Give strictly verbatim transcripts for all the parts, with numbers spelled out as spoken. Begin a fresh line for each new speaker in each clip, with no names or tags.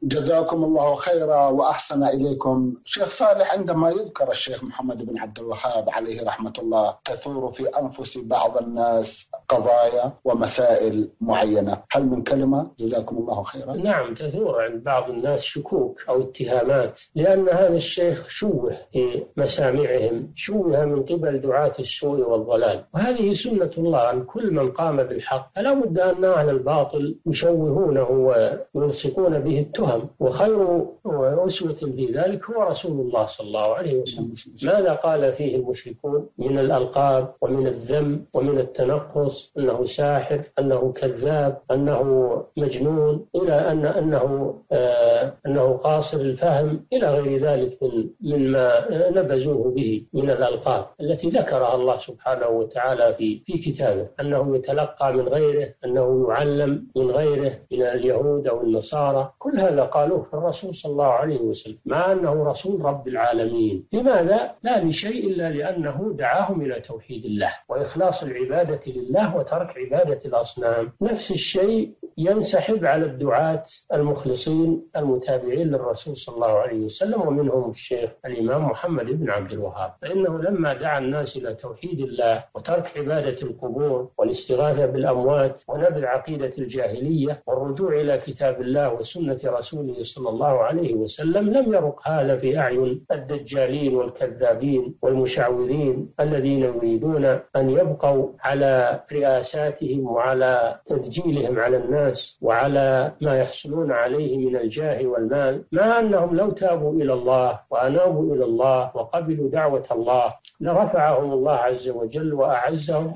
جزاكم الله خيرا وأحسن إليكم. شيخ صالح، عندما يذكر الشيخ محمد بن عبد الوهاب عليه رحمة الله تثور في أنفس بعض الناس قضايا ومسائل معينة، هل من كلمة؟ جزاكم الله خيرا.
نعم، تثور عند بعض الناس شكوك أو اتهامات، لأن هذا الشيخ شوه في مسامعهم، شوه من قبل دعاة السوء والضلال، وهذه سنة الله أن كل من قام بالحق فلا بد أن أهل الباطل يشوهونه ويلصقون به التهم، وخير أسوة في ذلك هو رسول الله صلى الله عليه وسلم. ماذا قال فيه المشركون من الألقاب ومن الذم ومن التنقص، أنه ساحر، أنه كذاب، أنه مجنون، إلى أن أنه آه أنه قاصر الفهم، إلى غير ذلك من مما نبذوه به من الألقاب التي ذكرها الله سبحانه وتعالى في في كتابه، أنه يتلقى من غيره، أنه يعلم من غيره من اليهود أو النصارى، كل هذا قالوه في الرسول صلى الله عليه وسلم، مع أنه رسول رب العالمين. لماذا؟ لا لشيء إلا لأنه دعاهم إلى توحيد الله وإخلاص العبادة لله وترك عبادة الأصنام. نفس الشيء ينسحب على الدعاة المخلصين المتابعين للرسول صلى الله عليه وسلم، ومنهم الشيخ الإمام محمد بن عبد الوهاب، فإنه لما دعا الناس إلى توحيد الله وترك عبادة القبور والاستغاثة بالأموات ونبذ عقيدة الجاهلية والرجوع إلى كتاب الله وسنة رسوله صلى الله عليه وسلم، لم يرق هذا في أعين الدجالين والكذابين والمشعوذين الذين يريدون أن يبقوا على رئاساتهم وعلى تدجيلهم على الناس وعلى ما يحصلون عليه من الجاه والمال، مع أنهم لو تابوا إلى الله وأنابوا إلى الله وقبلوا دعوة الله لرفعهم الله عز وجل وأعزهم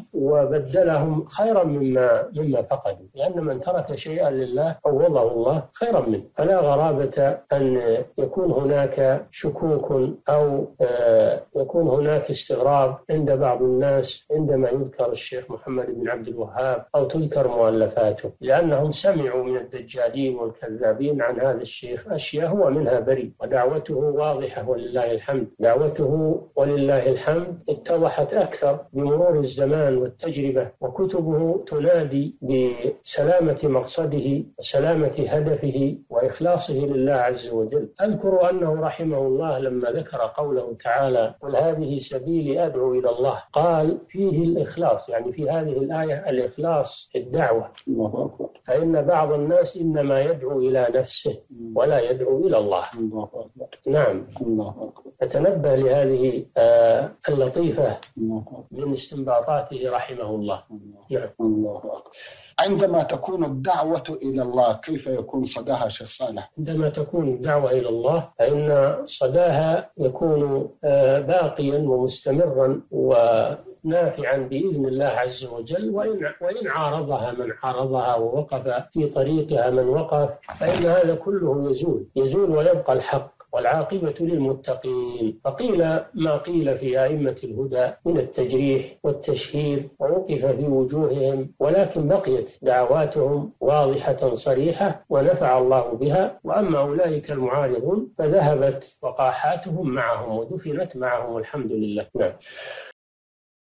وبدلهم خيرا مما مما فقدوا، لأن من ترك شيئا لله عوضه الله خيرا منه. فلا غرابة أن يكون هناك شكوك أو يكون هناك استغراب عند بعض الناس عندما يذكر الشيخ محمد بن عبد الوهاب أو تذكر مؤلفاته، لأنهم سمعوا من الدجالين والكذابين عن هذا الشيخ أشياء هو منها بريء، ودعوته واضحة ولله الحمد. دعوته ولله الحمد اتضحت أكثر بمرور الزمان والتجربة، وكتبه تنادي بسلامة مقصده وسلامة هدفه وإخلاصه لله عز وجل. أذكر أنه رحمه الله لما ذكر قوله تعالى قل هذه سبيلي أدعو إلى الله، قال فيه الإخلاص، يعني في هذه الآية الإخلاص في الدعوة، فإن بعض الناس إنما يدعو إلى نفسه ولا يدعو إلى الله. نعم، فتنبه لهذه آه اللطيفة من استنباطاته رحمه الله. نعم.
عندما تكون الدعوة إلى الله كيف يكون صداها شيخ صالح؟
عندما تكون الدعوة إلى الله فإن صداها يكون آه باقيا ومستمرا ونافعا بإذن الله عز وجل، وإن, وإن عارضها من عارضها ووقف في طريقها من وقف، فإن هذا كله يزول يزول ويبقى الحق والعاقبة للمتقين. فقيل ما قيل في أئمة الهدى من التجريح والتشهير ووقف في وجوههم، ولكن بقيت دعواتهم واضحة صريحة ونفع الله بها. وأما أولئك المعارضون فذهبت وقاحاتهم معهم ودفنت معهم، الحمد لله. نعم.